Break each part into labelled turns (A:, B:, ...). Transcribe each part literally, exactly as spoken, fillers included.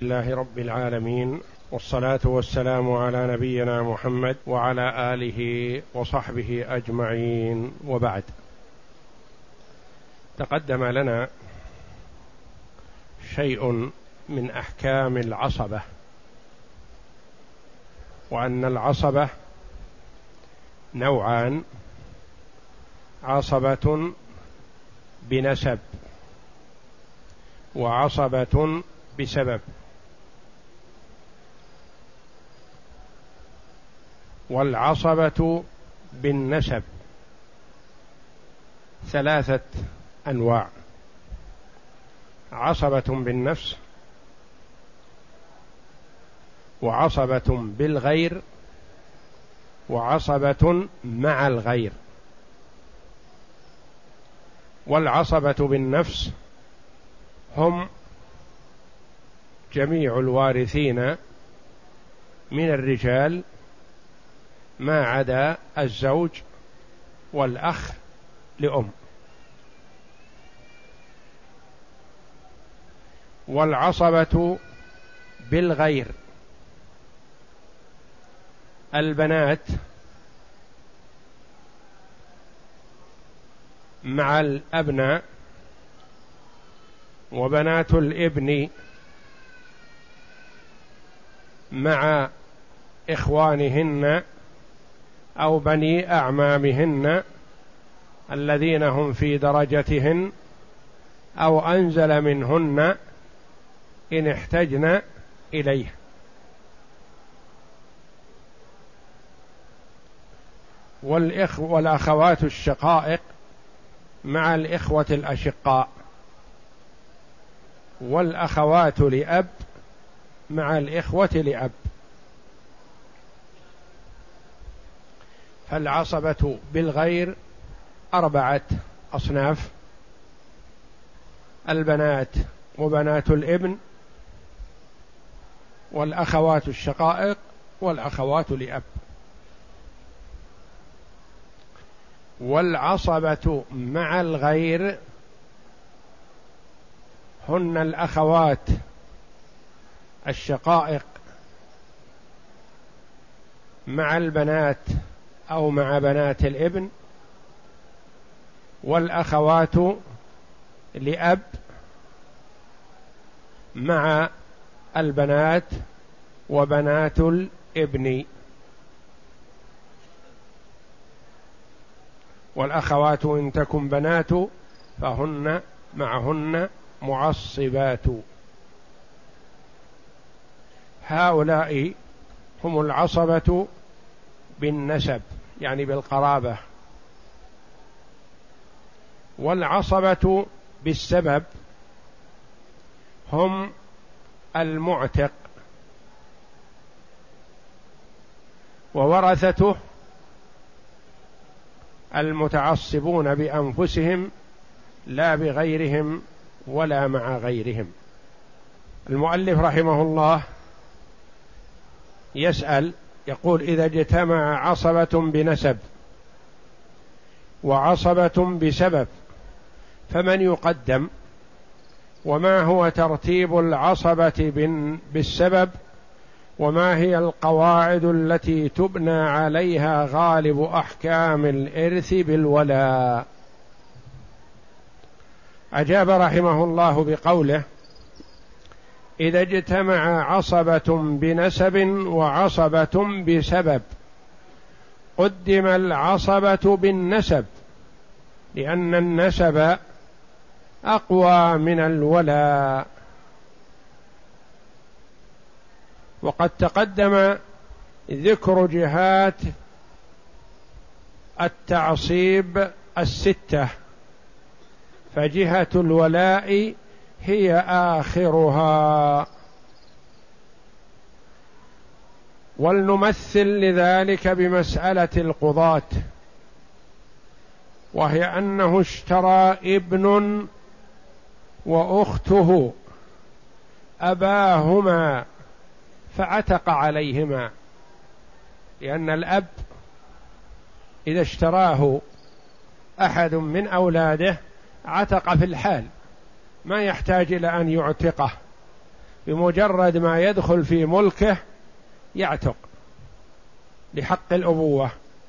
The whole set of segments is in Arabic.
A: لله رب العالمين، والصلاة والسلام على نبينا محمد وعلى آله وصحبه أجمعين، وبعد. تقدم لنا شيء من أحكام العصبة، وأن العصبة نوعان: عصبة بنسب وعصبة بسبب. والعصبة بالنسب ثلاثة أنواع: عصبة بالنفس، وعصبة بالغير، وعصبة مع الغير. والعصبة بالنفس هم جميع الوارثين من الرجال ما عدا الزوج والأخ لأم. والعصبة بالغير البنات مع الأبناء، وبنات الابن مع إخوانهن أو بني أعمامهن الذين هم في درجتهن أو أنزل منهن إن احتجن إليه. والإخ والأخوات الشقائق مع الإخوة الأشقاء، والأخوات لأب مع الإخوة لأب. فالعصبة بالغير أربعة أصناف: البنات وبنات الابن، والأخوات الشقائق، والأخوات لأب. والعصبة مع الغير هن الأخوات الشقائق مع البنات أو مع بنات الابن، والأخوات لأب مع البنات وبنات الابن. والأخوات إن تكن بنات فهن معهن معصبات. هؤلاء هم العصبة بالنسب، يعني بالقرابة. والعصبة بالسبب هم المعتق وورثته المتعصبون بأنفسهم لا بغيرهم ولا مع غيرهم. المؤلف رحمه الله يسأل يقول: إذا اجتمع عصبة بنسب وعصبة بسبب فمن يقدم؟ وما هو ترتيب العصبة بالسبب؟ وما هي القواعد التي تبنى عليها غالب أحكام الإرث بالولاء؟ أجاب رحمه الله بقوله: إذا اجتمع عصبة بنسب وعصبة بسبب قدم العصبة بالنسب، لأن النسب أقوى من الولاء. وقد تقدم ذكر جهات التعصيب الستة، فجهة الولاء هي آخرها. ولنمثل لذلك بمسألة القضاة، وهي أنه اشترى ابن وأخته أباهما فعتق عليهما، لأن الأب إذا اشتراه أحد من أولاده عتق في الحال، ما يحتاج إلى أن يعتقه، بمجرد ما يدخل في ملكه يعتق لحق الأبوة.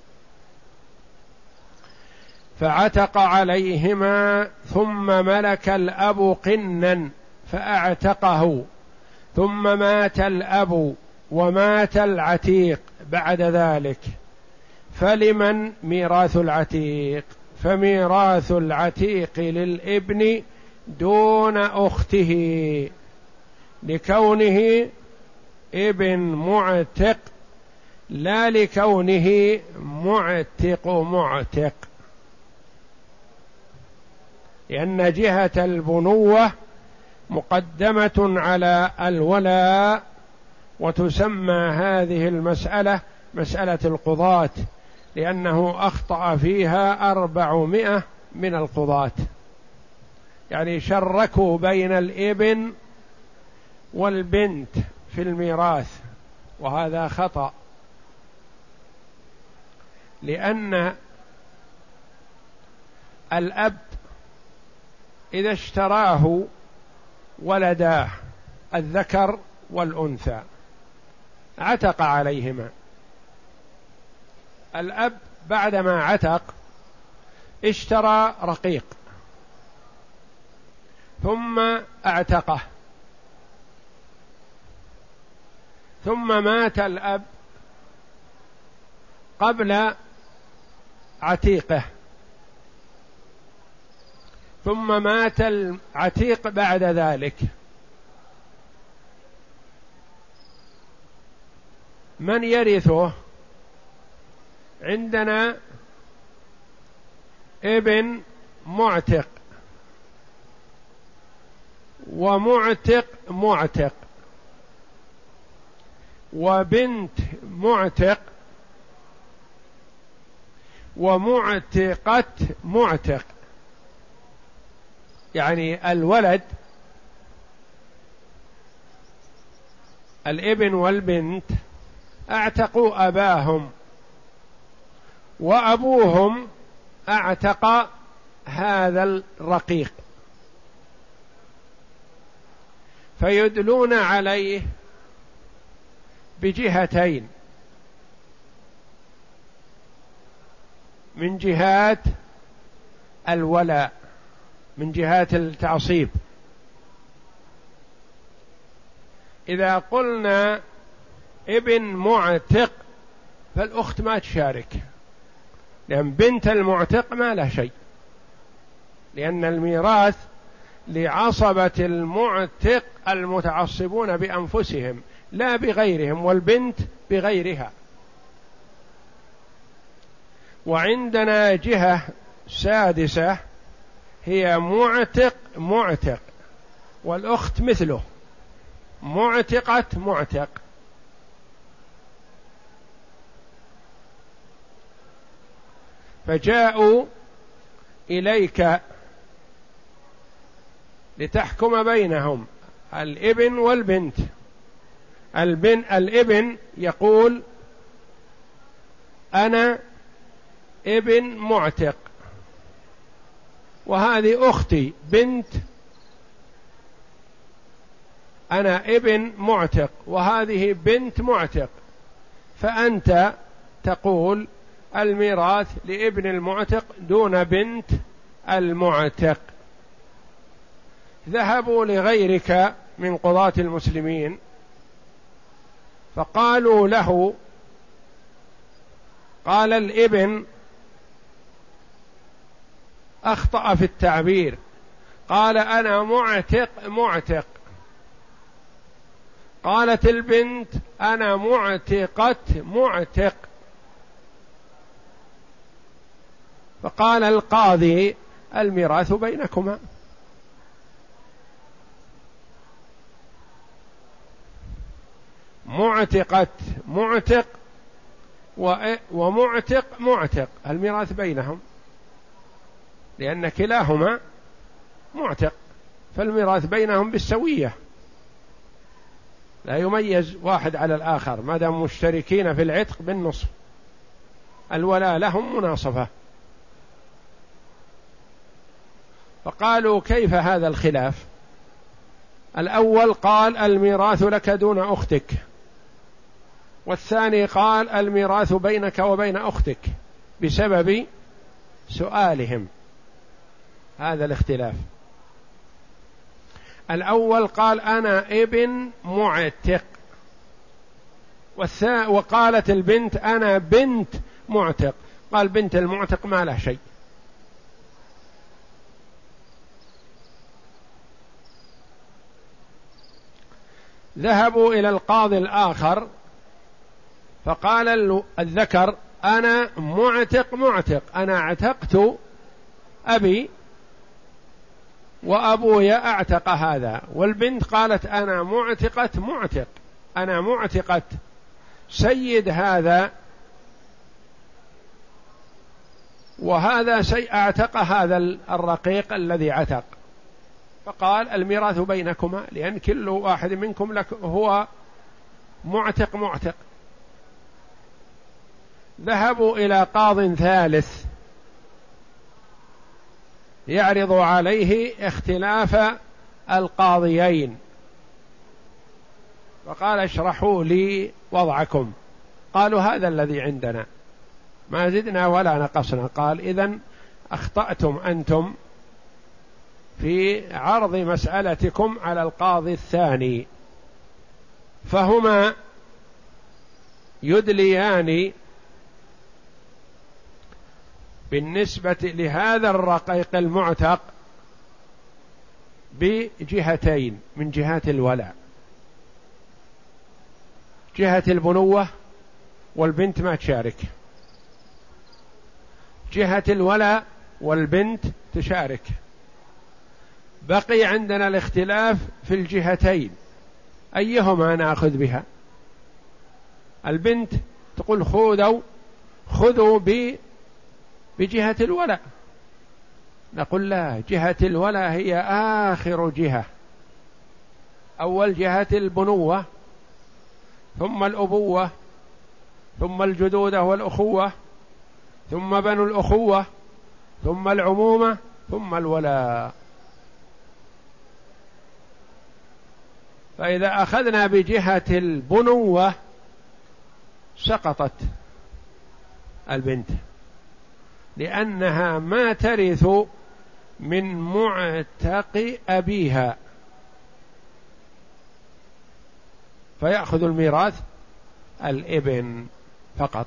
A: فعتق عليهما، ثم ملك الأب قنا فأعتقه، ثم مات الأب ومات العتيق بعد ذلك، فلمن ميراث العتيق؟ فميراث العتيق للابن دون أخته، لكونه ابن معتق لا لكونه معتق معتق، لأن جهة البنوة مقدمة على الولاء، وتسمى هذه المسألة مسألة القضاة، لأنه أخطأ فيها أربعمائة من القضاة، يعني شركوا بين الابن والبنت في الميراث، وهذا خطأ، لأن الأب إذا اشتراه ولداه الذكر والأنثى عتق عليهما. الأب بعدما عتق اشترى رقيق ثم اعتقه، ثم مات الأب قبل عتيقه، ثم مات العتيق بعد ذلك، من يرثه؟ عندنا ابن معتق ومعتق معتق وبنت معتق ومعتقة معتق، يعني الولد الابن والبنت اعتقوا أباهم، وأبوهم اعتق هذا الرقيق، فيدلون عليه بجهتين: من جهات الولاء، من جهات التعصيب. إذا قلنا ابن معتق فالأخت ما تشارك، لأن بنت المعتق ما له شيء، لأن الميراث لعصبة المعتق المتعصبون بأنفسهم لا بغيرهم، والبنت بغيرها. وعندنا جهة سادسة هي معتق معتق، والأخت مثله معتقة معتق. فجاءوا إليك لتحكم بينهم الابن والبنت. البن الابن يقول: أنا ابن معتق، وهذه أختي بنت، أنا ابن معتق وهذه بنت معتق، فأنت تقول الميراث لابن المعتق دون بنت المعتق. ذهبوا لغيرك من قضاة المسلمين فقالوا له، قال الابن أخطأ في التعبير، قال أنا معتق معتق، قالت البنت أنا معتقة معتق. فقال القاضي: الميراث بينكما. معتقة معتق ومعتق معتق، الميراث بينهم، لأن كلاهما معتق، فالميراث بينهم بالسوية، لا يميز واحد على الآخر ما دام مشتركين في العتق بالنصف، الولاء لهم مناصفة. فقالوا: كيف هذا الخلاف؟ الأول قال الميراث لك دون أختك، والثاني قال الميراث بينك وبين أختك بسبب سؤالهم. هذا الاختلاف. الأول قال أنا ابن معتق، وقالت البنت أنا بنت معتق. قال بنت المعتق ما له شيء. ذهبوا إلى القاضي الآخر فقال الذكر أنا معتق معتق، أنا اعتقت أبي وأبوي أعتق هذا. والبنت قالت أنا معتقة معتق، أنا معتقة سيد هذا وهذا سي اعتق هذا الرقيق الذي عتق. فقال الميراث بينكما، لأن كل واحد منكم لك هو معتق معتق. ذهبوا إلى قاض ثالث يعرض عليه اختلاف القاضيين، فقال اشرحوا لي وضعكم. قالوا هذا الذي عندنا، ما زدنا ولا نقصنا. قال إذن أخطأتم أنتم في عرض مسألتكم على القاضي الثاني. فهما يدليان بالنسبة لهذا الرقيق المعتق بجهتين من جهات الولاء، جهة البنوة والبنت ما تشارك، جهة الولاء والبنت تشارك. بقي عندنا الاختلاف في الجهتين، أيهما نأخذ بها؟ البنت تقول خذوا خذوا بجهة الولاء، نقول لا، جهة الولاء هي آخر جهة. أول جهة البنوة، ثم الأبوة، ثم الجدودة والأخوة، ثم بنو الأخوة، ثم العمومة، ثم الولاء. فإذا أخذنا بجهة البنوة سقطت البنت، لأنها ما ترث من معتق أبيها، فيأخذ الميراث الابن فقط.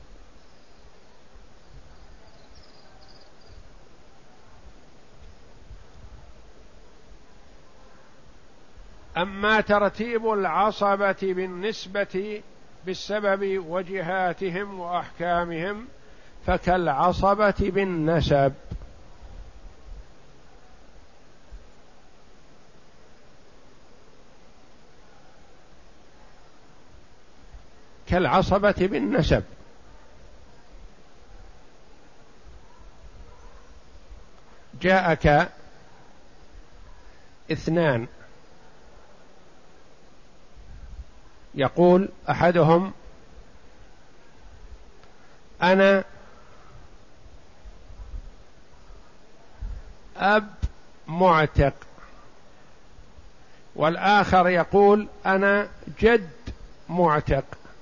A: أما ترتيب العصبة بالنسبة بالسبب وجهاتهم وأحكامهم فكالعصبة بالنسب. كالعصبة بالنسب. جاءك اثنان يقول أحدهم أنا أب معتق، والآخر يقول أنا جد معتق.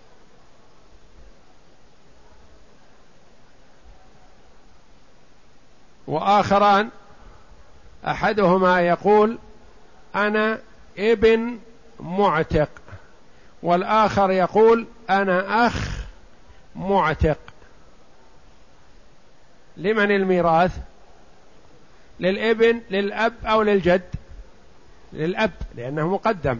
A: وآخران أحدهما يقول أنا ابن معتق، والآخر يقول أنا أخ معتق. لمن الميراث؟ للابن، للأب أو للجد؟ للأب، لأنه مقدم.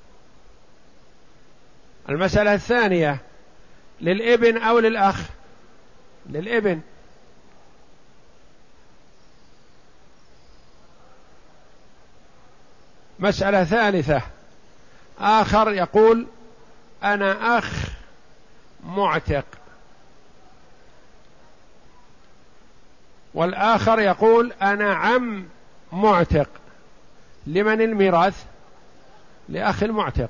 A: المسألة الثانية للابن أو للأخ؟ للابن. مسألة ثالثة، آخر يقول أنا أخ معتق، والآخر يقول أنا عم معتق. لمن الميراث؟ لأخ المعتق.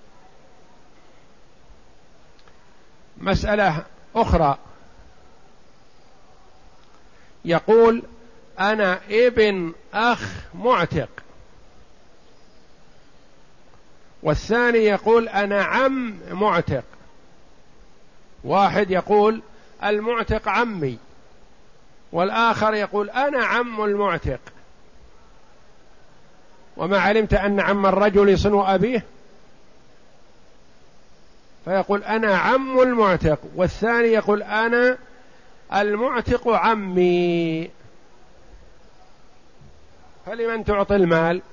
A: مسألة أخرى يقول أنا ابن أخ معتق، والثاني يقول أنا عم معتق. واحد يقول المعتق عمي، والآخر يقول أنا عم المعتق، وما علمت أن عم الرجل يصن أبيه، فيقول أنا عم المعتق، والثاني يقول أنا المعتق عمي. فلمن تعطي المال؟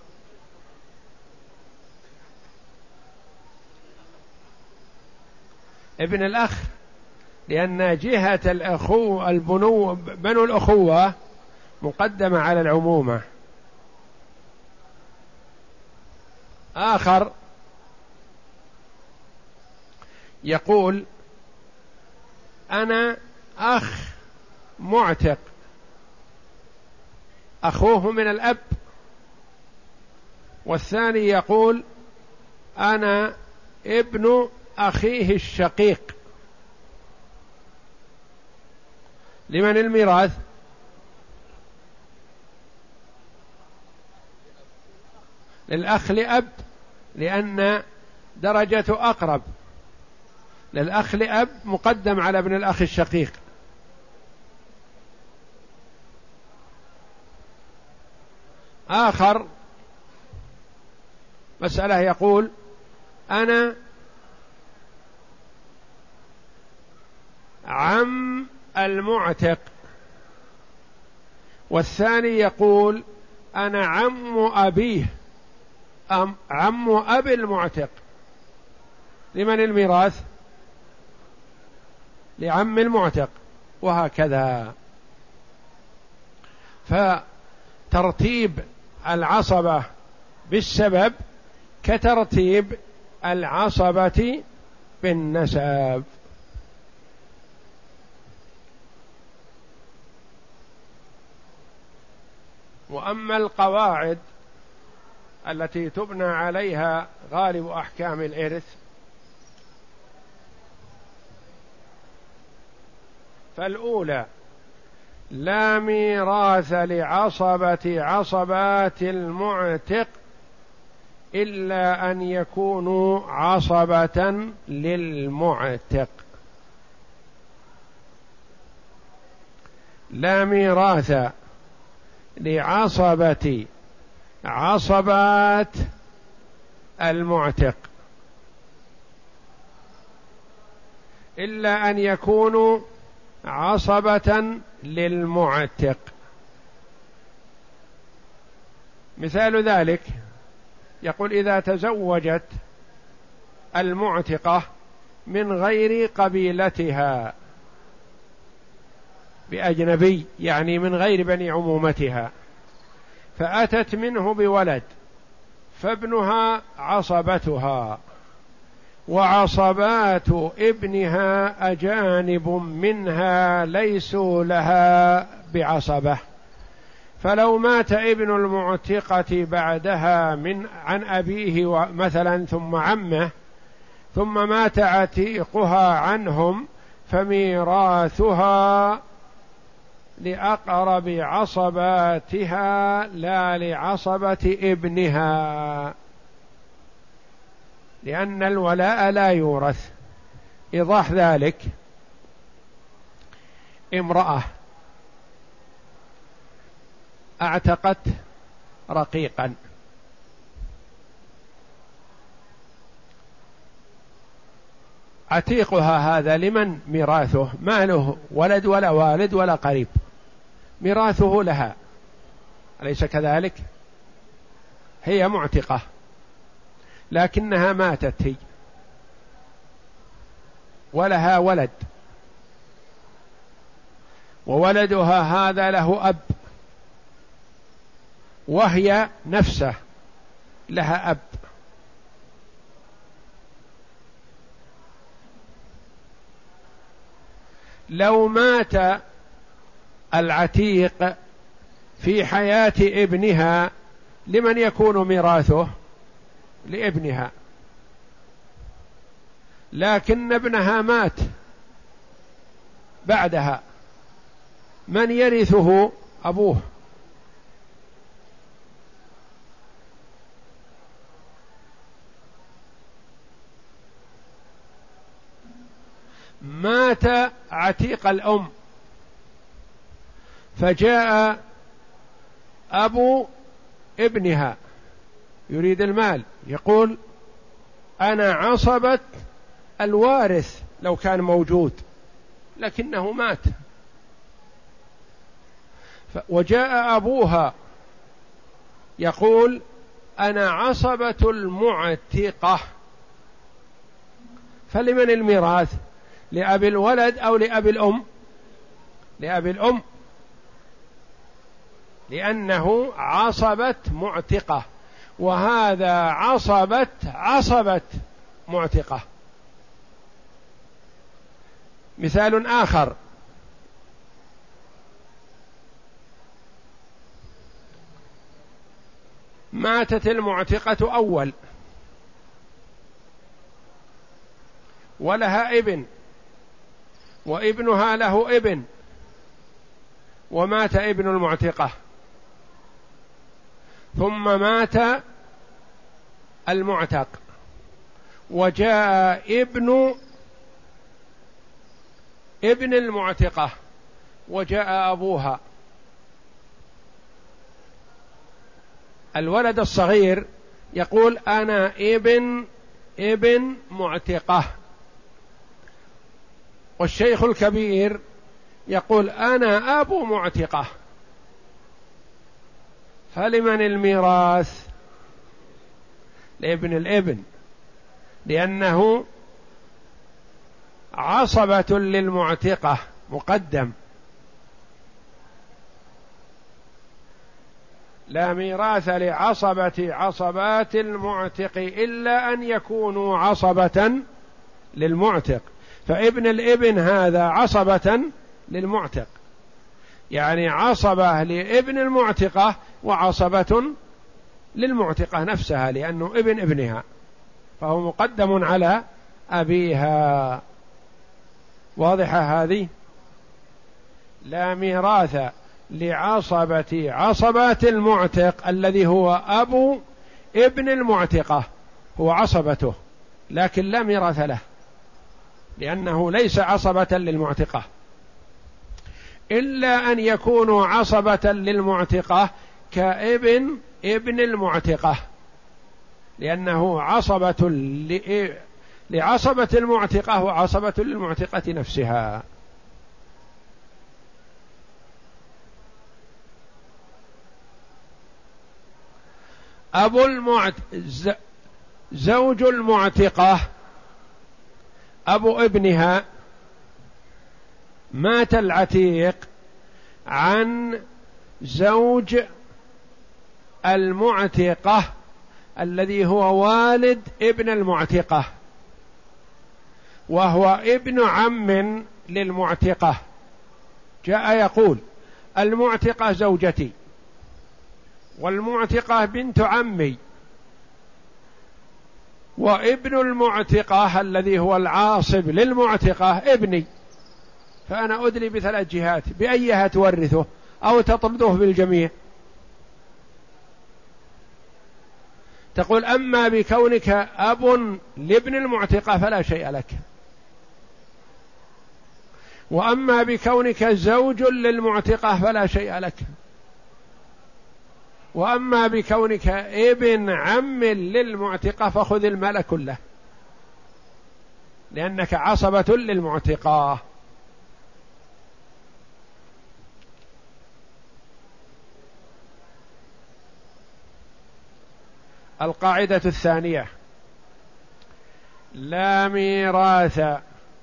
A: ابن الأخ، لأن جهة الأخوة البنو بنو الأخوة مقدمة على العمومة. آخر يقول أنا أخ معتق، أخوه من الأب، والثاني يقول أنا ابن أخيه الشقيق. لمن الميراث؟ للأخ لأب، لأن درجته أقرب، للأخ لأب مقدم على ابن الأخ الشقيق. آخر مسألة يقول أنا عم المعتق، والثاني يقول أنا عم أبيه، أم عم أبي المعتق. لمن الميراث؟ لعم المعتق، وهكذا. فترتيب العصبة بالسبب كترتيب العصبة بالنسب. وأما القواعد التي تبنى عليها غالب أحكام الإرث فالأولى لا ميراث لعصبة عصبات المعتق إلا أن يكونوا عصبة للمعتق. لا ميراث لعصبة عصبات المعتق إلا أن يكونوا عصبة للمعتق. مثال ذلك يقول إذا تزوجت المعتقة من غير قبيلتها بأجنبي، يعني من غير بني عمومتها، فأتت منه بولد، فابنها عصبتها، وعصبات ابنها أجانب منها ليسوا لها بعصبة، فلو مات ابن المعتقة بعدها من عن أبيه مثلا ثم عمه، ثم مات عتيقها عنهم، فميراثها لأقرب عصباتها لا لعصبة ابنها، لأن الولاء لا يورث. إيضاح ذلك: امرأة اعتقت رقيقا، عتيقها هذا لمن ميراثه؟ ما له ولد ولا والد ولا قريب، ميراثه لها، أليس كذلك؟ هي معتقة لكنها ماتت هي، ولها ولد، وولدها هذا له أب، وهي نفسه لها أب، لو مات العتيق في حياة ابنها لمن يكون ميراثه؟ لابنها، لكن ابنها مات بعدها، من يرثه؟ أبوه، مات عتيق الأم، فجاء أبو ابنها يريد المال، يقول أنا عصبة الوارث لو كان موجود، لكنه مات. وجاء أبوها يقول أنا عصبة المعتقة، فلمن الميراث؟ لأبي الولد أو لأبي الأم؟ لأبي الأم، لأنه عصبة معتقة، وهذا عصبة عصبة معتقة. مثال آخر: ماتت المعتقة أول ولها ابن، وابنها له ابن، ومات ابن المعتقة، ثم مات المعتق، وجاء ابن ابن المعتقة، وجاء أبوها. الولد الصغير يقول أنا ابن ابن معتقة، والشيخ الكبير يقول أنا أبو معتقة، فلمن الميراث؟ لابن الابن، لأنه عصبة للمعتقة مقدم. لا ميراث لعصبة عصبات المعتق إلا أن يكونوا عصبة للمعتق، فابن الابن هذا عصبة للمعتق، يعني عصبة لابن المعتقة وعصبة للمعتقة نفسها، لأنه ابن ابنها، فهو مقدم على أبيها. واضحة هذه؟ لا ميراث لعصبة عصبات المعتق الذي هو أبو ابن المعتقة، هو عصبته، لكن لا ميراث له لأنه ليس عصبة للمعتقة، إلا أن يكونوا عصبة للمعتقة كابن ابن المعتقة، لأنه عصبة لعصبة المعتقة وعصبة للمعتقة نفسها. أبو المعت... زوج المعتقة أبو ابنها، مات العتيق عن زوج المعتقة الذي هو والد ابن المعتقة، وهو ابن عم للمعتقة، جاء يقول المعتقة زوجتي والمعتقة بنت عمي، وابن المعتقة الذي هو العاصب للمعتقة ابني، فأنا أدلي بثلاث جهات، بأيها تورثه أو تطرده بالجميع؟ تقول أما بكونك أب لابن المعتقة فلا شيء لك، وأما بكونك زوج للمعتقة فلا شيء لك، وأما بكونك ابن عم للمعتقة فخذ المال كله، لأنك عصبة للمعتقة. القاعدة الثانية: لا ميراث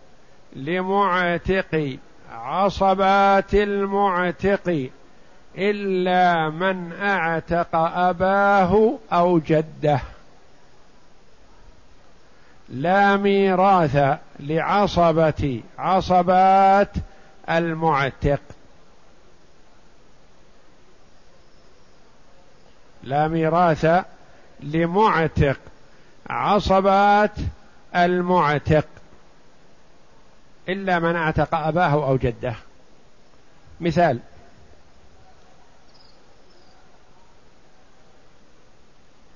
A: لمعتق عصبات المعتق إلا من أعتق أباه أو جده. لا ميراث لعصبة عصبات المعتق، لا ميراث لمعتق عصبات المعتق إلا من أعتق أباه أو جده. مثال: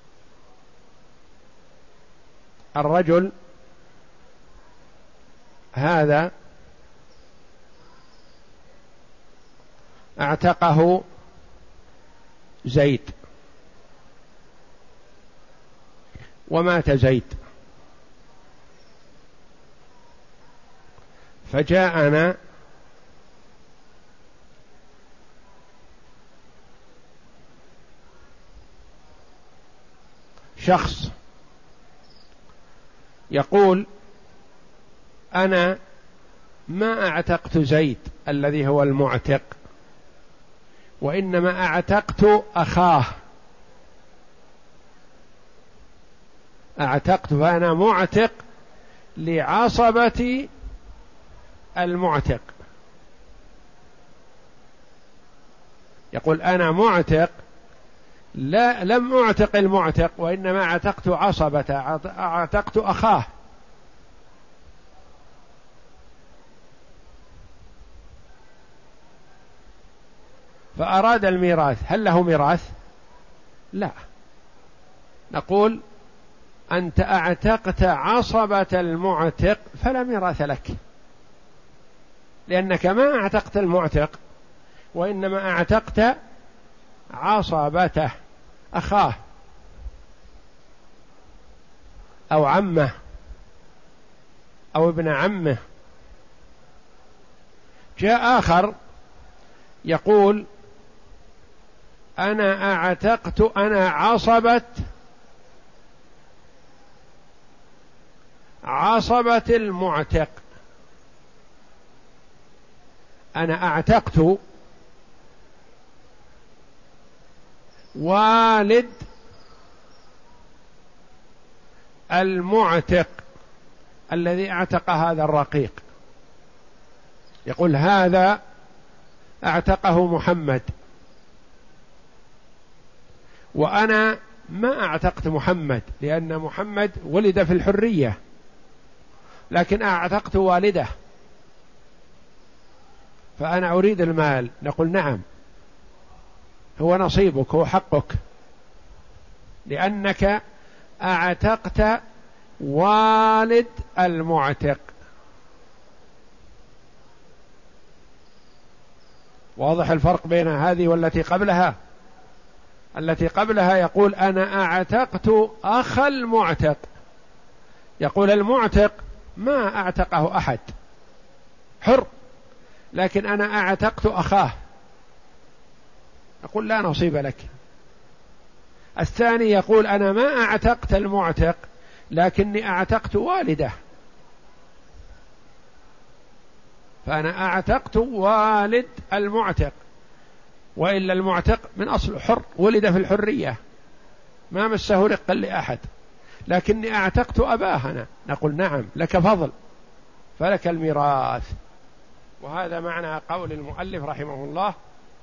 A: الرجل هذا اعتقه زيد ومات زيد، فجاءنا شخص يقول أنا ما أعتقت زيد الذي هو المعتق، وإنما أعتقت أخاه، أعتقت فأنا معتق لعصبة المعتق. يقول أنا معتق، لا لم أعتق المعتق، وإنما اعتقت عصبة، اعتقت أخاه. فأراد الميراث، هل له ميراث؟ لا، نقول أنت اعتقت عصبة المعتق فلا ميراث لك، لأنك ما اعتقت المعتق وإنما اعتقت عصبته، أخاه أو عمه أو ابن عمه. جاء آخر يقول أنا اعتقت أنا عصبة عصبة المعتق، أنا اعتقت والد المعتق الذي اعتق هذا الرقيق. يقول هذا اعتقه محمد، وأنا ما اعتقت محمد لأن محمد ولد في الحرية، لكن اعتقت والده، فأنا أريد المال. نقول نعم، هو نصيبك، هو حقك، لأنك اعتقت والد المعتق. واضح الفرق بين هذه والتي قبلها؟ التي قبلها يقول أنا اعتقت أخ المعتق، يقول المعتق ما اعتقه أحد، حر، لكن أنا اعتقت أخاه، أقول لا نصيب لك. الثاني يقول أنا ما اعتقت المعتق لكني اعتقت والده، فأنا اعتقت والد المعتق، وإلا المعتق من أصل حر، ولد في الحرية ما مسه رقا لأحد، لكني اعتقت أباهنا. نقول نعم لك فضل، فلك الميراث. وهذا معنى قول المؤلف رحمه الله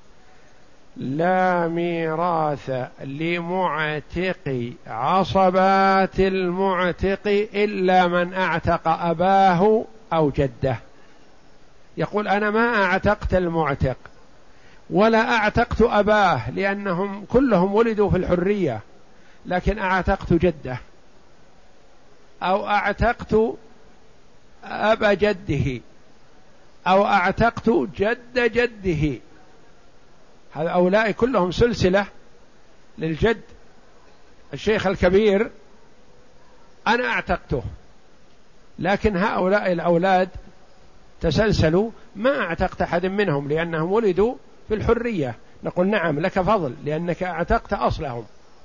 A: لا ميراث لمعتق عصبات المعتق إلا من اعتق أباه أو جده. يقول أنا ما اعتقت المعتق ولا اعتقت أباه لأنهم كلهم ولدوا في الحرية، لكن اعتقت جده أو اعتقت أبا جده أو اعتقت جد جده. هؤلاء كلهم سلسلة للجد. الشيخ الكبير أنا اعتقته، لكن هؤلاء الأولاد تسلسلوا ما اعتقت أحد منهم لأنهم ولدوا في الحرية. نقول نعم لك فضل لأنك اعتقت أصلهم،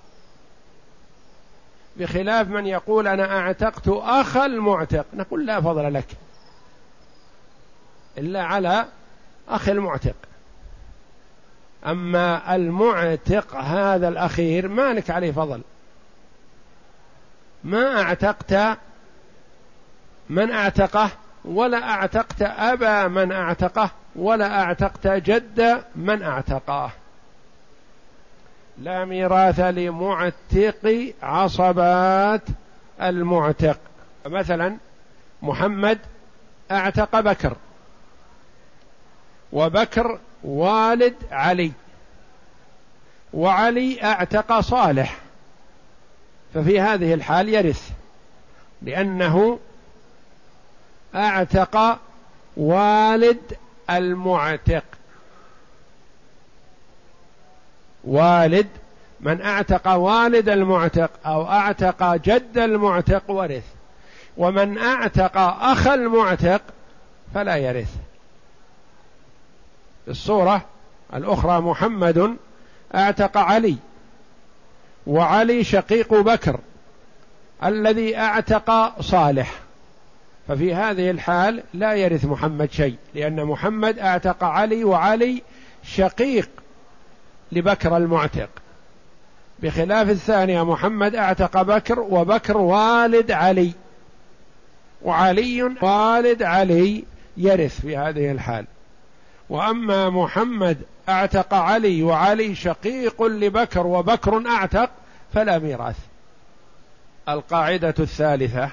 A: بخلاف من يقول أنا اعتقت أخ المعتق. نقول لا فضل لك إلا على أخ المعتق، أما المعتق هذا الأخير ما لك عليه فضل، ما اعتقت من اعتقه ولا اعتقت أبا من اعتقه ولا اعتقت جد من اعتقاه. لا ميراث لمعتق عصبات المعتق. مثلا محمد اعتق بكر، وبكر والد علي، وعلي اعتق صالح، ففي هذه الحال يرث، لأنه أعتق والد المعتق، والد من أعتق والد المعتق أو أعتق جد المعتق ورث، ومن أعتق أخ المعتق فلا يرث. الصورة الأخرى محمد أعتق علي، وعلي شقيق بكر الذي أعتق صالح، ففي هذه الحال لا يرث محمد شيء، لأن محمد أعتق علي وعلي شقيق لبكر المعتق، بخلاف الثانية محمد أعتق بكر وبكر والد علي، وعلي والد علي يرث في هذه الحال. وأما محمد أعتق علي وعلي شقيق لبكر وبكر أعتق فلا ميراث. القاعدة الثالثة: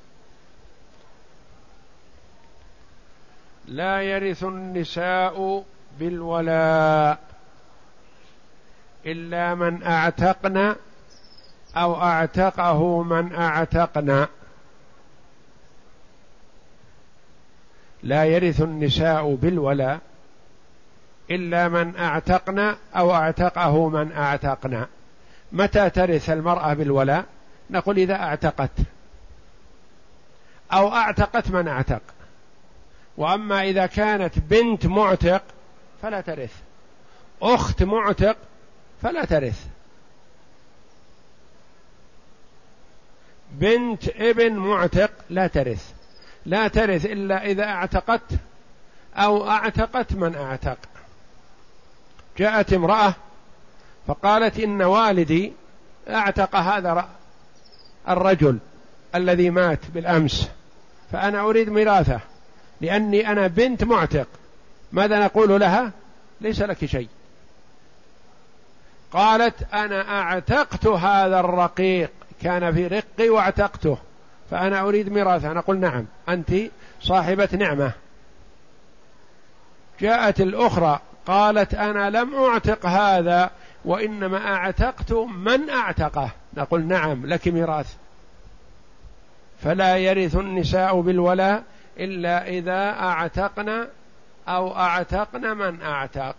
A: لا يرث النساء بالولاء إلا من أعتقن أو أعتقه من أعتقن. لا يرث النساء بالولاء إلا من أعتقن أو أعتقه من أعتقن. متى ترث المرأة بالولاء؟ نقول إذا أعتقت أو أعتقت من أعتق. وأما إذا كانت بنت معتق فلا ترث، أخت معتق فلا ترث، بنت ابن معتق لا ترث، لا ترث إلا إذا اعتقت أو اعتقت من اعتق. جاءت امرأة فقالت إن والدي اعتق هذا الرجل الذي مات بالأمس، فأنا أريد ميراثه لأني أنا بنت معتق. ماذا نقول لها؟ ليس لك شيء. قالت أنا أعتقت هذا الرقيق، كان في رقي واعتقته، فأنا أريد ميراثه. نقول نعم، أنت صاحبة نعمة. جاءت الأخرى قالت أنا لم أعتق هذا وإنما أعتقت من أعتقه، نقول نعم لك ميراث. فلا يرث النساء بالولاء إلا إذا أعتقن أو أعتقن من أعتق.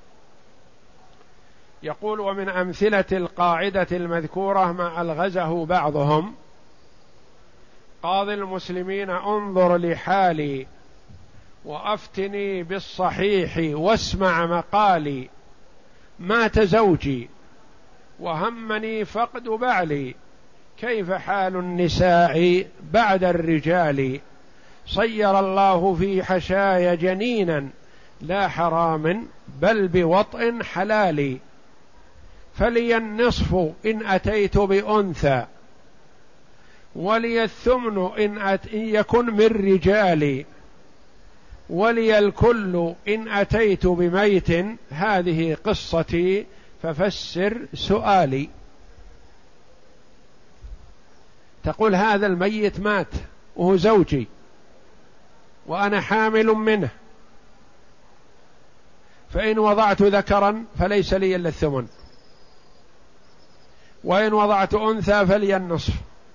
A: يقول: ومن أمثلة القاعدة المذكورة ما ألغزه بعضهم: قاضي المسلمين انظر لحالي وأفتني بالصحيح واسمع مقالي، مات زوجي وهمني فقد بعلي، كيف حال النساء بعد الرجال، صير الله في حشاي جنينا لا حرام بل بوطء حلال، فلي النصف إن أتيت بأنثى ولي الثمن إن, أت... إن يكن من رجالي، ولي الكل إن أتيت بميت، هذه قصتي ففسر سؤالي. تقول هذا الميت مات وهو زوجي وأنا حامل منه، فإن وضعت ذكرا فليس لي إلا الثمن، وإن وضعت أنثى فلي النصف،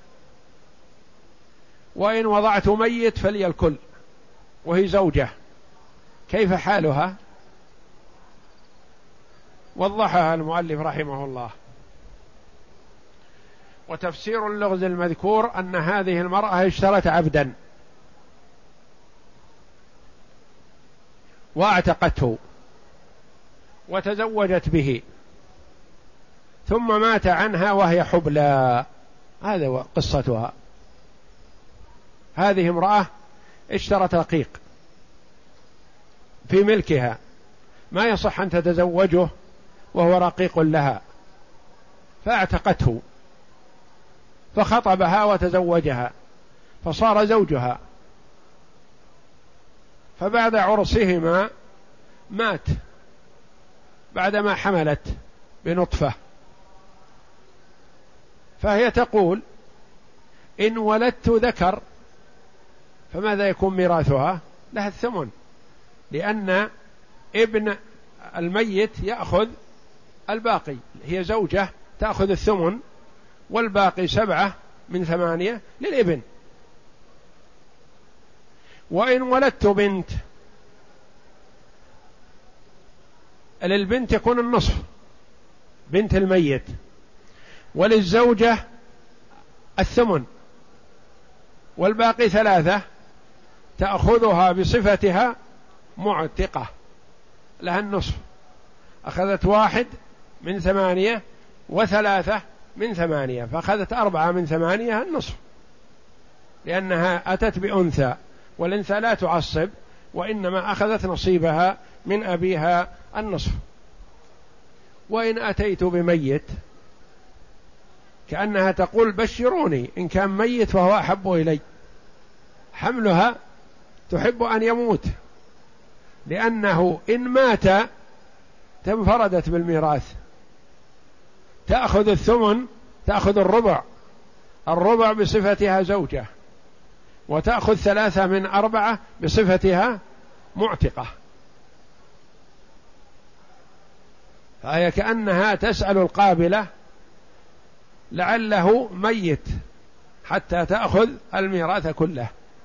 A: وإن وضعت ميت فلي الكل، وهي زوجة، كيف حالها؟ وضحها المؤلف رحمه الله. وتفسير اللغز المذكور أن هذه المرأة اشترت عبدا واعتقته وتزوجت به، ثم مات عنها وهي حبلى. هذا قصتها. هذه امرأة اشترت رقيق في ملكها، ما يصح أن تتزوجه وهو رقيق لها، فاعتقته فخطبها وتزوجها فصار زوجها، فبعد عرسهما مات بعدما حملت بنطفة، فهي تقول إن ولدت ذكر فماذا يكون ميراثها؟ لها الثمن، لأن ابن الميت يأخذ الباقي، هي زوجة تأخذ الثمن والباقي سبعة من ثمانية للابن. وإن ولدت بنت للبنت يكون النصف، بنت الميت، وللزوجة الثمن، والباقي ثلاثة تأخذها بصفتها معتقة، لها النصف، أخذت واحد من ثمانية وثلاثة من ثمانية، فأخذت أربعة من ثمانية النصف، لأنها أتت بأنثى، والأنثى لا تعصب، وإنما أخذت نصيبها من أبيها النصف. وإن أتيت بميت كأنها تقول بشروني إن كان ميت فهو أحب إلي، حملها تحب أن يموت، لأنه إن مات تنفردت بالميراث، تأخذ الثمن، تأخذ الربع، الربع بصفتها زوجة، وتأخذ ثلاثة من أربعة بصفتها معتقة. فهي كأنها تسأل القابلة لعله ميت حتى تأخذ الميراث كله.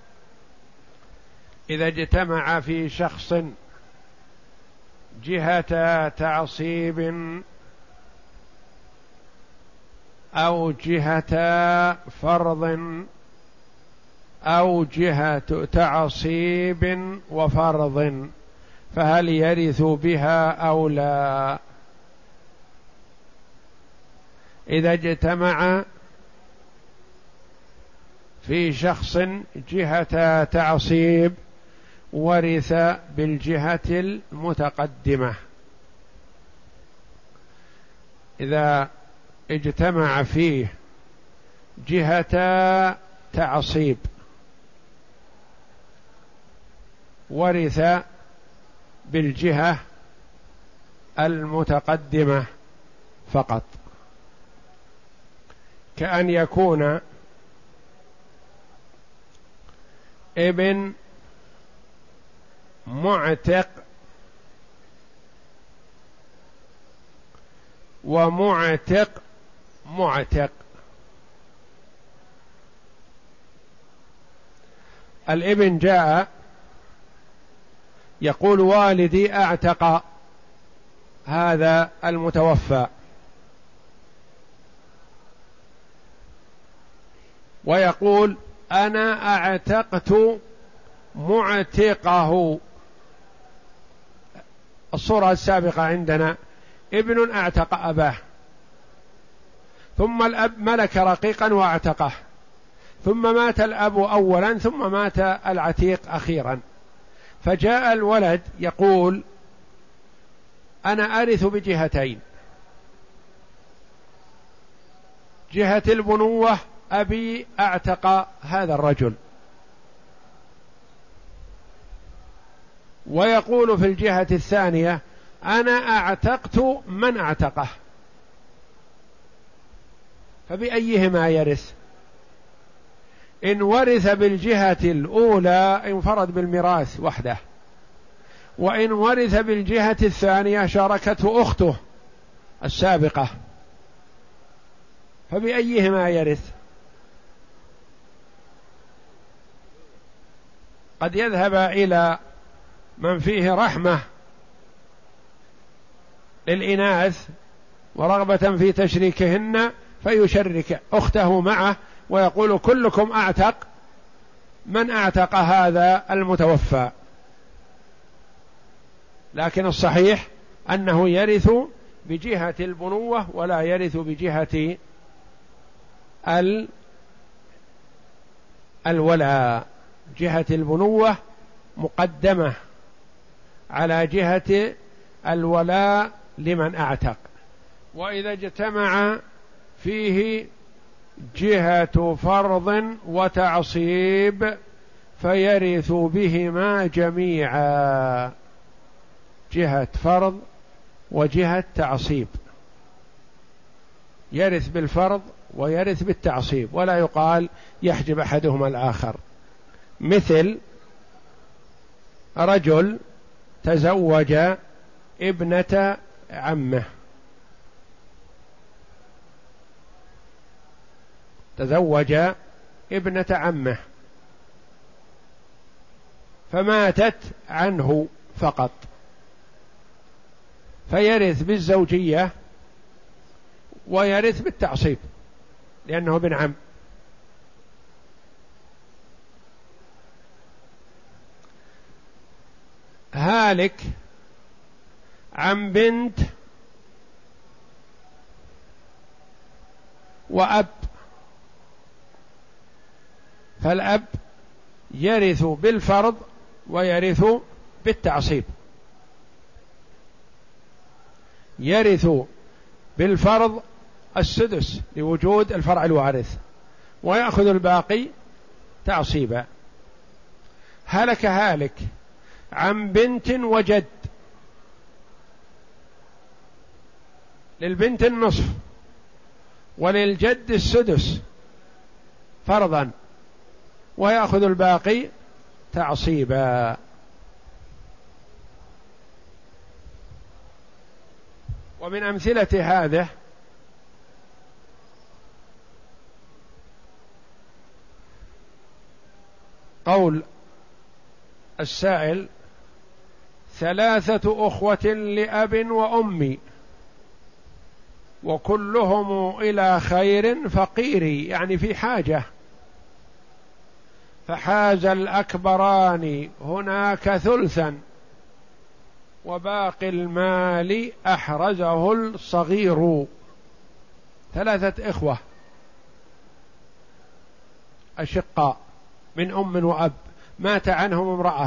A: إذا اجتمع في شخص جهة تعصيب أو جهة فرض أو جهة تعصيب وفرض، فهل يرث بها أو لا؟ إذا اجتمع في شخص جهة تعصيب ورث بالجهة المتقدمة. إذا اجتمع فيه جهة تعصيب ورث بالجهة المتقدمة فقط، كأن يكون ابن معتق ومعتق معتق. الابن جاء يقول والدي اعتق هذا المتوفى، ويقول أنا أعتقت معتقه. الصورة السابقة عندنا ابن اعتق أباه، ثم الأب ملك رقيقا واعتقه، ثم مات الأب أولا، ثم مات العتيق أخيرا، فجاء الولد يقول أنا أرث بجهتين، جهة البنوة أبي أعتق هذا الرجل، ويقول في الجهة الثانية أنا أعتقت من أعتقه، فبأيهما يرث؟ إن ورث بالجهة الأولى انفرد بالميراث وحده، وإن ورث بالجهة الثانية شاركته أخته السابقة، فبأيهما يرث؟ قد يذهب إلى من فيه رحمة للإناث ورغبة في تشريكهن فيشرك أخته معه، ويقول كلكم أعتق من أعتق هذا المتوفى، لكن الصحيح أنه يرث بجهة البنوة ولا يرث بجهة الولاء. جهة البنوة مقدمة على جهة الولاء لمن أعتق. وإذا اجتمع فيه جهة فرض وتعصيب فيرث بهما جميعا، جهة فرض وجهة تعصيب، يرث بالفرض ويرث بالتعصيب، ولا يقال يحجب أحدهما الآخر. مثل رجل تزوج ابنة عمه، تزوج ابنة عمه فماتت عنه فقط، فيرث بالزوجية ويرث بالتعصيب لأنه ابن عم. هالك عن بنت وأب، فالأب يرث بالفرض ويرث بالتعصيب. يرث بالفرض السدس لوجود الفرع الوارث، ويأخذ الباقي تعصيبا. هلك هالك عن بنت وجد، للبنت النصف وللجد السدس فرضا، ويأخذ الباقي تعصيبا. ومن أمثلة هذا قول السائل: ثلاثة أخوة لأب وأم وكلهم إلى خير فقير، يعني في حاجة، فحاز الأكبران هناك ثلثا وباقي المال أحرزه الصغير. ثلاثة إخوة أشقاء من أم وأب، مات عنهم امرأة،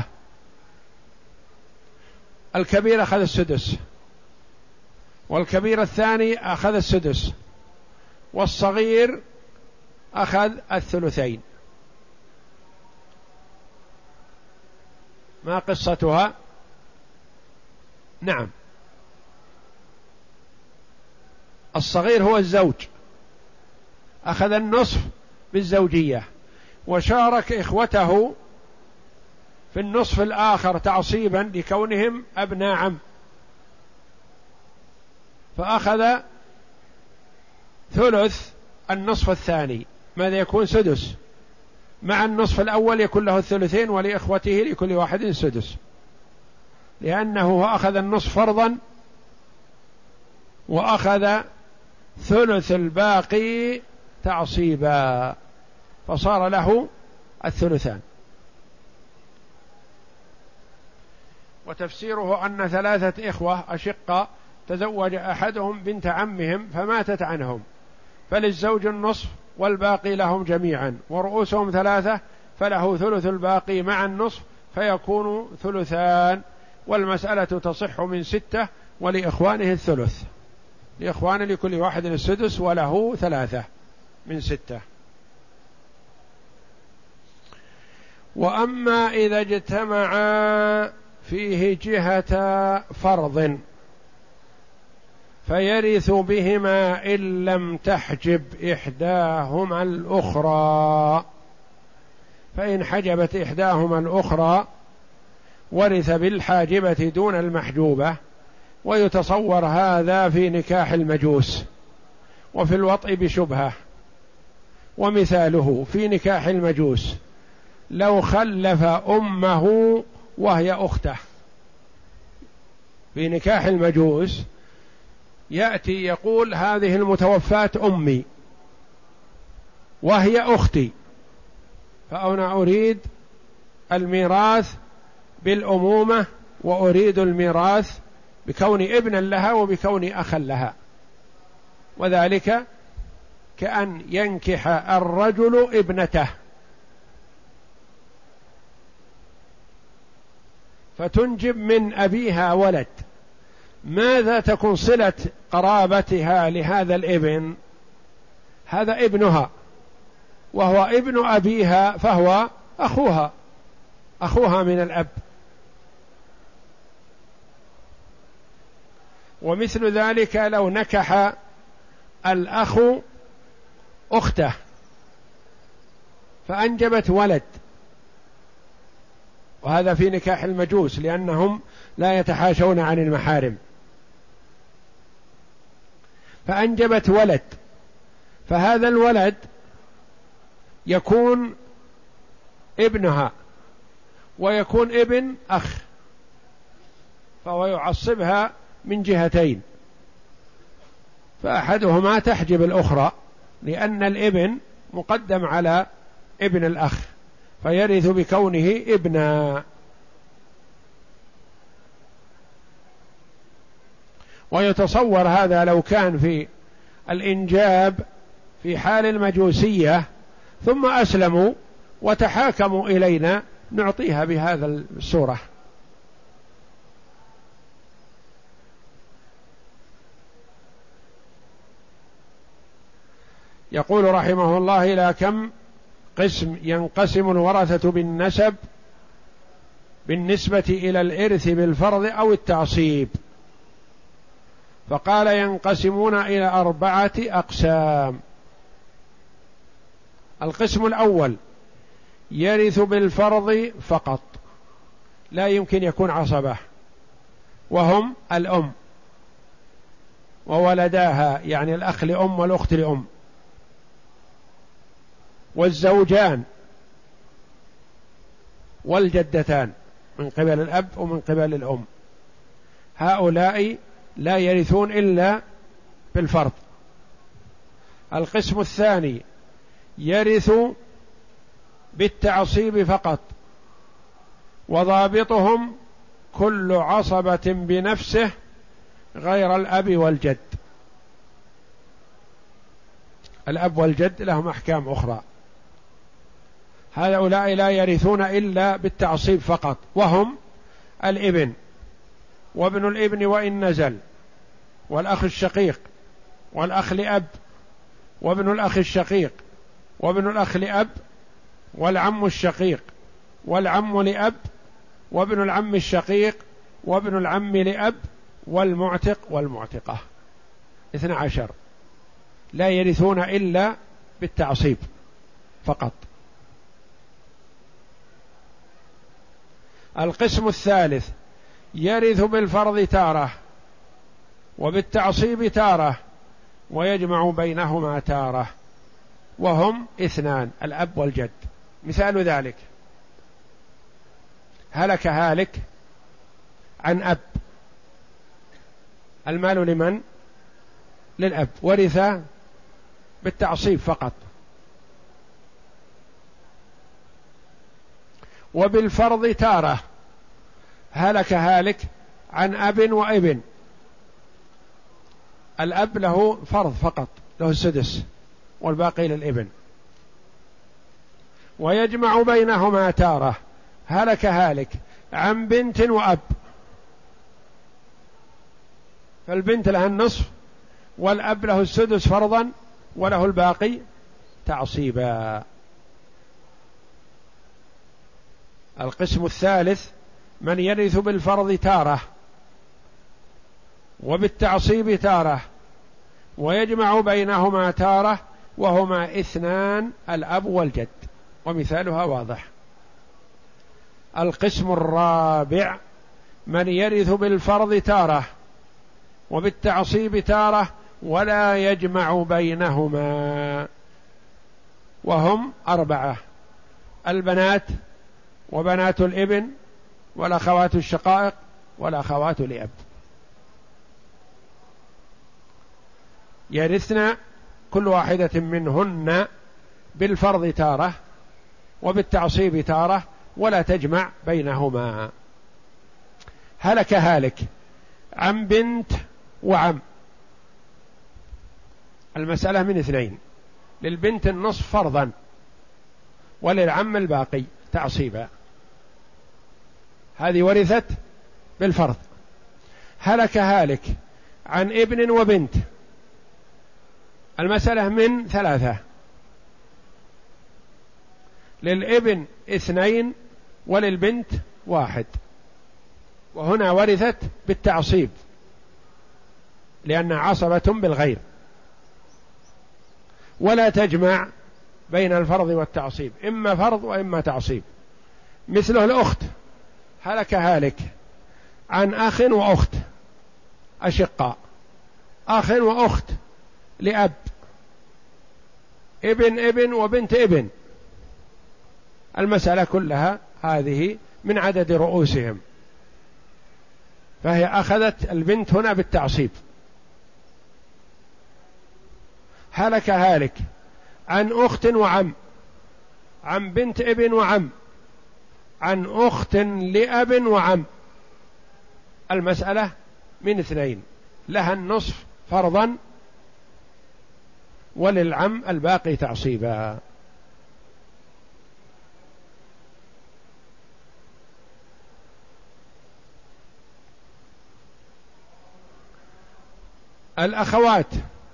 A: الكبير أخذ السدس والكبير الثاني أخذ السدس والصغير أخذ الثلثين. ما قصتها؟ نعم، الصغير هو الزوج، أخذ النصف بالزوجية وشارك إخوته في النصف الآخر تعصيبا لكونهم أبناء عم، فأخذ ثلث النصف الثاني، ماذا يكون؟ سدس، مع النصف الأول يكون له الثلثين ولإخوته لكل واحد سدس، لأنه أخذ النصف فرضا وأخذ ثلث الباقي تعصيبا، فصار له الثلثان. وتفسيره أن ثلاثة إخوة أشقة تزوج أحدهم بنت عمهم فماتت عنهم، فللزوج النصف والباقي لهم جميعا، ورؤوسهم ثلاثة فله ثلث الباقي مع النصف فيكون ثلثان، والمسألة تصح من ستة ولإخوانه الثلث، لإخوانه لكل واحد السدس وله ثلاثة من ستة. وأما إذا اجتمعا فيه جهة فرض فيرث بهما إن لم تحجب إحداهما الأخرى، فإن حجبت إحداهما الأخرى ورث بالحاجبة دون المحجوبة. ويتصور هذا في نكاح المجوس وفي الوطء بشبهة. ومثاله في نكاح المجوس: لو خلف أمه وهي أخته. في نكاح المجوس يأتي يقول: هذه المتوفاة أمي وهي أختي، فأنا أريد الميراث بالأمومة وأريد الميراث بكوني ابنا لها وبكوني أخا لها. وذلك كأن ينكح الرجل ابنته فتنجب من أبيها ولد، ماذا تكون صلة قرابتها لهذا الابن؟ هذا ابنها وهو ابن أبيها، فهو أخوها أخوها من الأب. ومثل ذلك لو نكح الأخ أخته فأنجبت ولد، وهذا في نكاح المجوس لأنهم لا يتحاشون عن المحارم، فأنجبت ولد، فهذا الولد يكون ابنها ويكون ابن أخ، فهو يعصبها من جهتين، فأحدهما تحجب الأخرى، لأن الابن مقدم على ابن الأخ فيرث بكونه ابنا. ويتصور هذا لو كان في الإنجاب في حال المجوسية ثم أسلموا وتحاكموا إلينا نعطيها بهذا الصورة. يقول رحمه الله: إلى كم قسم ينقسم الورثة بالنسب بالنسبة إلى الإرث بالفرض أو التعصيب؟ فقال: ينقسمون إلى أربعة أقسام. القسم الأول يرث بالفرض فقط، لا يمكن يكون عصبة، وهم الأم وولداها، يعني الأخ لأم والأخت لأم، والزوجان والجدتان من قبل الأب ومن قبل الأم، هؤلاء لا يرثون إلا بالفرض. القسم الثاني يرث بالتعصيب فقط، وضابطهم كل عصبة بنفسه غير الأب والجد. الأب والجد لهم أحكام أخرى، هؤلاء لا يرثون إلا بالتعصيب فقط، وهم الابن وابن الابن وإن نزل، والأخ الشقيق، والأخ لأب، وابن الأخ الشقيق، وابن الأخ لأب، والعم الشقيق، والعم لأب، وابن العم الشقيق، وابن العم لأب، والمعتق والمعتقة. اثنى عشر لا يرثون إلا بالتعصيب فقط. القسم الثالث يرث بالفرض تارة وبالتعصيب تارة ويجمع بينهما تارة، وهم اثنان: الأب والجد. مثال ذلك: هلك هالك عن أب، المال لمن؟ للأب، ورث بالتعصيب فقط. وبالفرض تارة: هلك هالك عن أب وابن، الأب له فرض فقط، له السدس، والباقي للابن. ويجمع بينهما تارة: هلك هالك عن بنت وأب، فالبنت لها النصف، والأب له السدس فرضا، وله الباقي تعصيبا. القسم الثالث من يرث بالفرض تارة وبالتعصيب تارة ويجمع بينهما تارة، وهما اثنان: الأب والجد، ومثالها واضح. القسم الرابع من يرث بالفرض تارة وبالتعصيب تارة ولا يجمع بينهما، وهم أربعة: البنات وبنات الابن والأخوات الشقائق والأخوات لأب. يرثن كل واحدة منهن بالفرض تارة وبالتعصيب تارة ولا تجمع بينهما. هلك هالك عن بنت وعم، المسألة من اثنين: للبنت النصف فرضا وللعم الباقي تعصيبا، هذه ورثت بالفرض. هلك هالك عن ابن وبنت، المسألة من ثلاثة: للابن اثنين وللبنت واحد، وهنا ورثت بالتعصيب لأن عصبة بالغير، ولا تجمع بين الفرض والتعصيب، إما فرض وإما تعصيب. مثله الأخت: هلك هالك عن أخ وأخت أشقاء، أخ وأخت لأب، ابن ابن وبنت ابن، المسألة كلها هذه من عدد رؤوسهم، فهي أخذت البنت هنا بالتعصيب. هلك هالك عن أخت وعم، عن بنت ابن وعم، عن أخت لأب وعم، المسألة من اثنين، لها النصف فرضا وللعم الباقي تعصيبا. الأخوات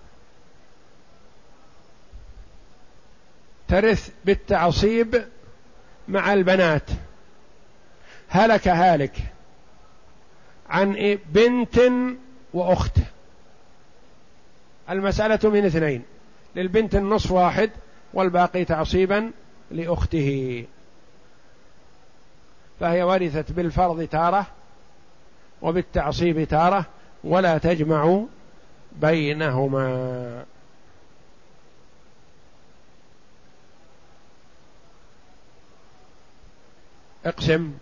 A: ترث بالتعصيب مع البنات. هلك هالك عن بنت وأخت، المسألة من اثنين، للبنت النصف واحد والباقي تعصيبا لأخته، فهي ورثت بالفرض تارة وبالتعصيب تارة ولا تجمع بينهما. اقسم.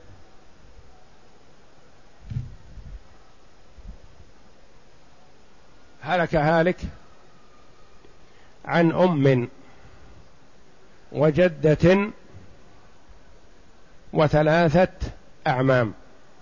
A: هلك هالك عن أم وجدة وثلاثة أعمام.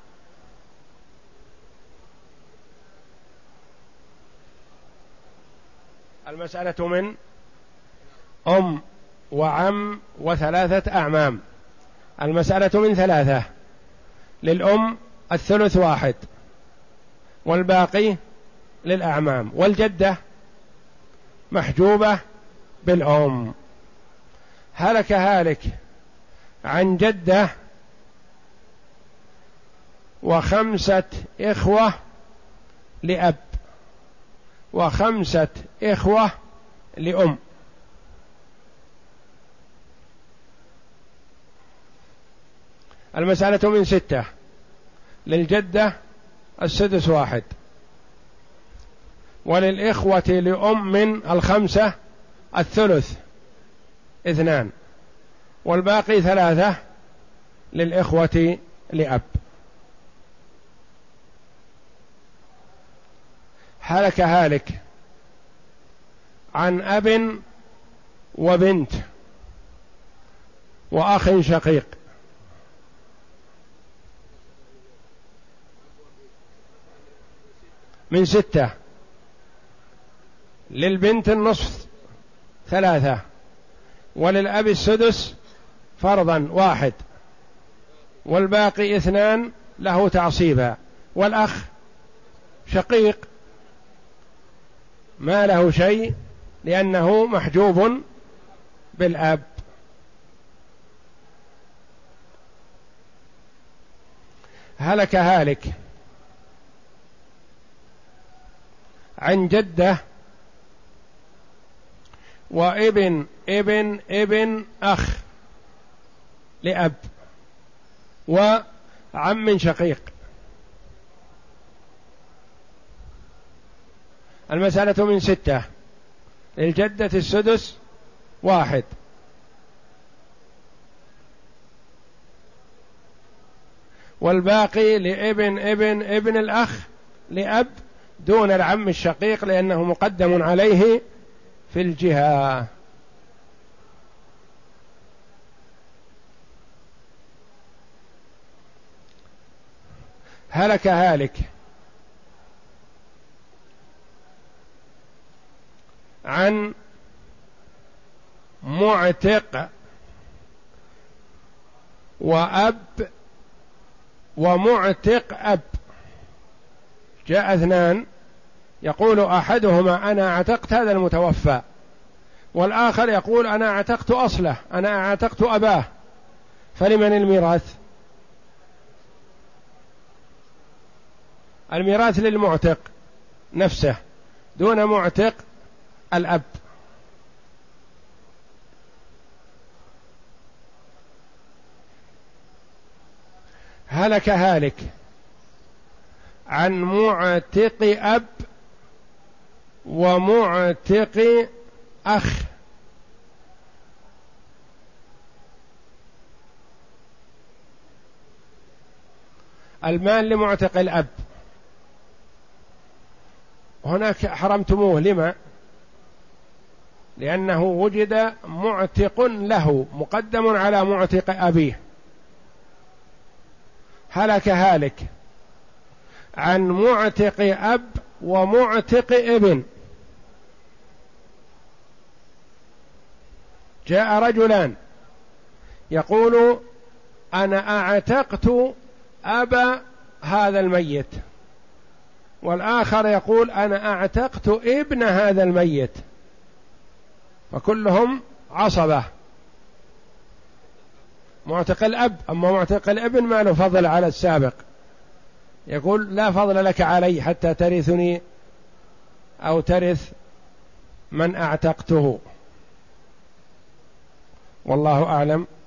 A: المسألة من أم وعم وثلاثة أعمام، المسألة من ثلاثة، للأم الثلث واحد والباقي للأعمام، والجدة محجوبة بالأم. هلك هالك عن جدة وخمسة إخوة لأب وخمسة إخوة لأم. المسألة من ستة، للجدة السدس واحد وللإخوة لأم من الخمسة الثلث اثنان والباقي ثلاثة للإخوة لأب. هلك هالك عن أب وبنت وأخ شقيق. من ستة، للبنت النصف ثلاثة وللأب السدس فرضا واحد والباقي اثنان له تعصيبا، والأخ شقيق ما له شيء لأنه محجوب بالأب. هلك هالك عن جدة وابن ابن ابن أخ لأب وعم شقيق. المسألة من ستة، للجدة السدس واحد والباقي لابن ابن ابن الأخ لأب دون العم الشقيق لأنه مقدم عليه في الجهة. هلك هالك عن معتق وأب ومعتق أب. جاء اثنان يقول أحدهما أنا اعتقت هذا المتوفى، والآخر يقول أنا اعتقت أصله، أنا اعتقت أباه، فلمن الميراث؟ الميراث للمعتق نفسه دون معتق الأب. هلك هالك عن معتق أب ومعتق أخ. المال لمعتق الأب، هناك حرمتموه، لما؟ لأنه وجد معتق له مقدم على معتق أبيه، هلك هالك عن معتق أب ومعتق ابن. جاء رجلان يقول أنا أعتقت أبا هذا الميت، والآخر يقول أنا أعتقت ابن هذا الميت، فكلهم عصبة. معتق الأب، أما معتق الابن ما له فضل على السابق، يقول لا فضل لك علي حتى ترثني أو ترث من أعتقته. والله أعلم.